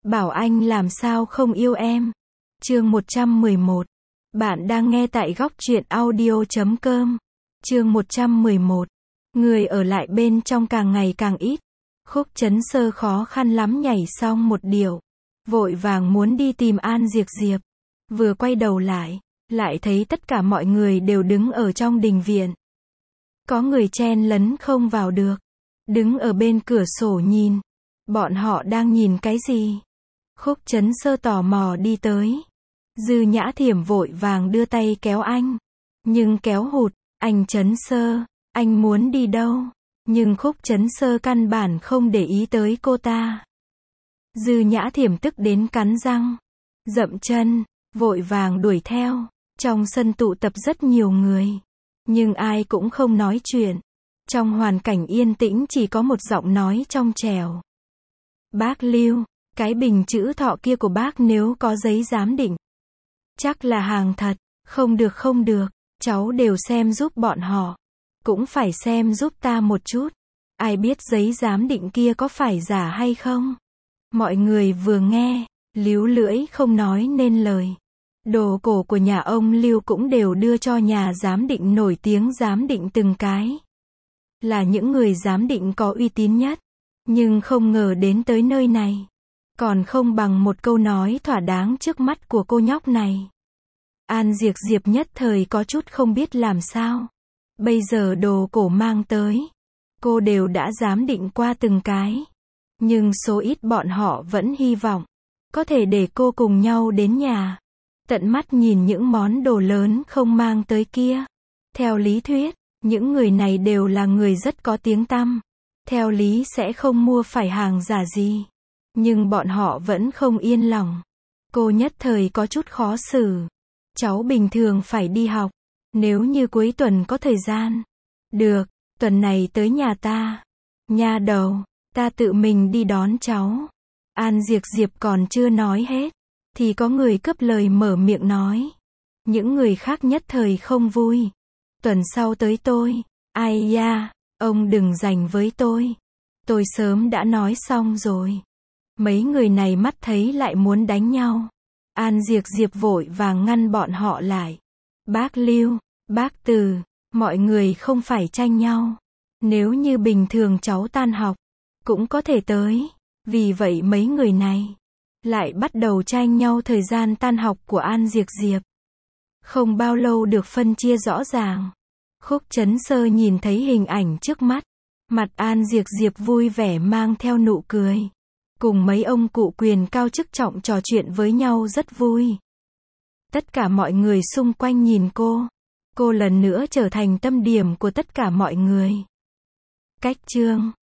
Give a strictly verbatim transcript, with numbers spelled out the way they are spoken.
Bảo anh làm sao không yêu em. Chương một trăm mười một. Bạn đang nghe tại góc truyện audio chấm com. Chương một trăm mười một. Người ở lại bên trong càng ngày càng ít. Khúc Chấn Sơ khó khăn lắm nhảy xong một điệu, vội vàng muốn đi tìm An Diệp Diệp. Vừa quay đầu lại, lại thấy tất cả mọi người đều đứng ở trong đình viện. Có người chen lấn không vào được, đứng ở bên cửa sổ nhìn. Bọn họ đang nhìn cái gì? Khúc Chấn Sơ tò mò đi tới. Dư Nhã Thiểm vội vàng đưa tay kéo anh, nhưng kéo hụt. Anh Chấn Sơ, anh muốn đi đâu? Nhưng Khúc Chấn Sơ căn bản không để ý tới cô ta. Dư Nhã Thiểm tức đến cắn răng, dậm chân, vội vàng đuổi theo. Trong sân tụ tập rất nhiều người, nhưng ai cũng không nói chuyện. Trong hoàn cảnh yên tĩnh chỉ có một giọng nói trong trẻo. Bác Lưu, cái bình chữ thọ kia của bác nếu có giấy giám định, chắc là hàng thật. Không được không được, cháu đều xem giúp bọn họ, cũng phải xem giúp ta một chút. Ai biết giấy giám định kia có phải giả hay không? Mọi người vừa nghe, líu lưỡi không nói nên lời. Đồ cổ của nhà ông Lưu cũng đều đưa cho nhà giám định nổi tiếng giám định từng cái. Là những người giám định có uy tín nhất. Nhưng không ngờ đến tới nơi này, còn không bằng một câu nói thỏa đáng trước mắt của cô nhóc này. An Diệp Diệp nhất thời có chút không biết làm sao. Bây giờ đồ cổ mang tới, cô đều đã giám định qua từng cái. Nhưng số ít bọn họ vẫn hy vọng có thể để cô cùng nhau đến nhà, tận mắt nhìn những món đồ lớn không mang tới kia. Theo lý thuyết, những người này đều là người rất có tiếng tăm. Theo lý sẽ không mua phải hàng giả gì. Nhưng bọn họ vẫn không yên lòng. Cô nhất thời có chút khó xử. Cháu bình thường phải đi học. Nếu như cuối tuần có thời gian. Được, tuần này tới nhà ta. Nha đầu, ta tự mình đi đón cháu. An Diệp Diệp còn chưa nói hết, thì có người cướp lời mở miệng nói. Những người khác nhất thời không vui. Tuần sau tới tôi. Ai da, ông đừng giành với tôi. Tôi sớm đã nói xong rồi. Mấy người này mắt thấy lại muốn đánh nhau. An Diệp Diệp vội vàng ngăn bọn họ lại. Bác Lưu, bác Từ, mọi người không phải tranh nhau. Nếu như bình thường cháu tan học, cũng có thể tới. Vì vậy mấy người này lại bắt đầu tranh nhau thời gian tan học của An Diệp Diệp. Không bao lâu được phân chia rõ ràng. Khúc Chấn Sơ nhìn thấy hình ảnh trước mắt. Mặt An Diệp Diệp vui vẻ mang theo nụ cười. Cùng mấy ông cụ quyền cao chức trọng trò chuyện với nhau rất vui. Tất cả mọi người xung quanh nhìn cô. Cô lần nữa trở thành tâm điểm của tất cả mọi người. Cách chương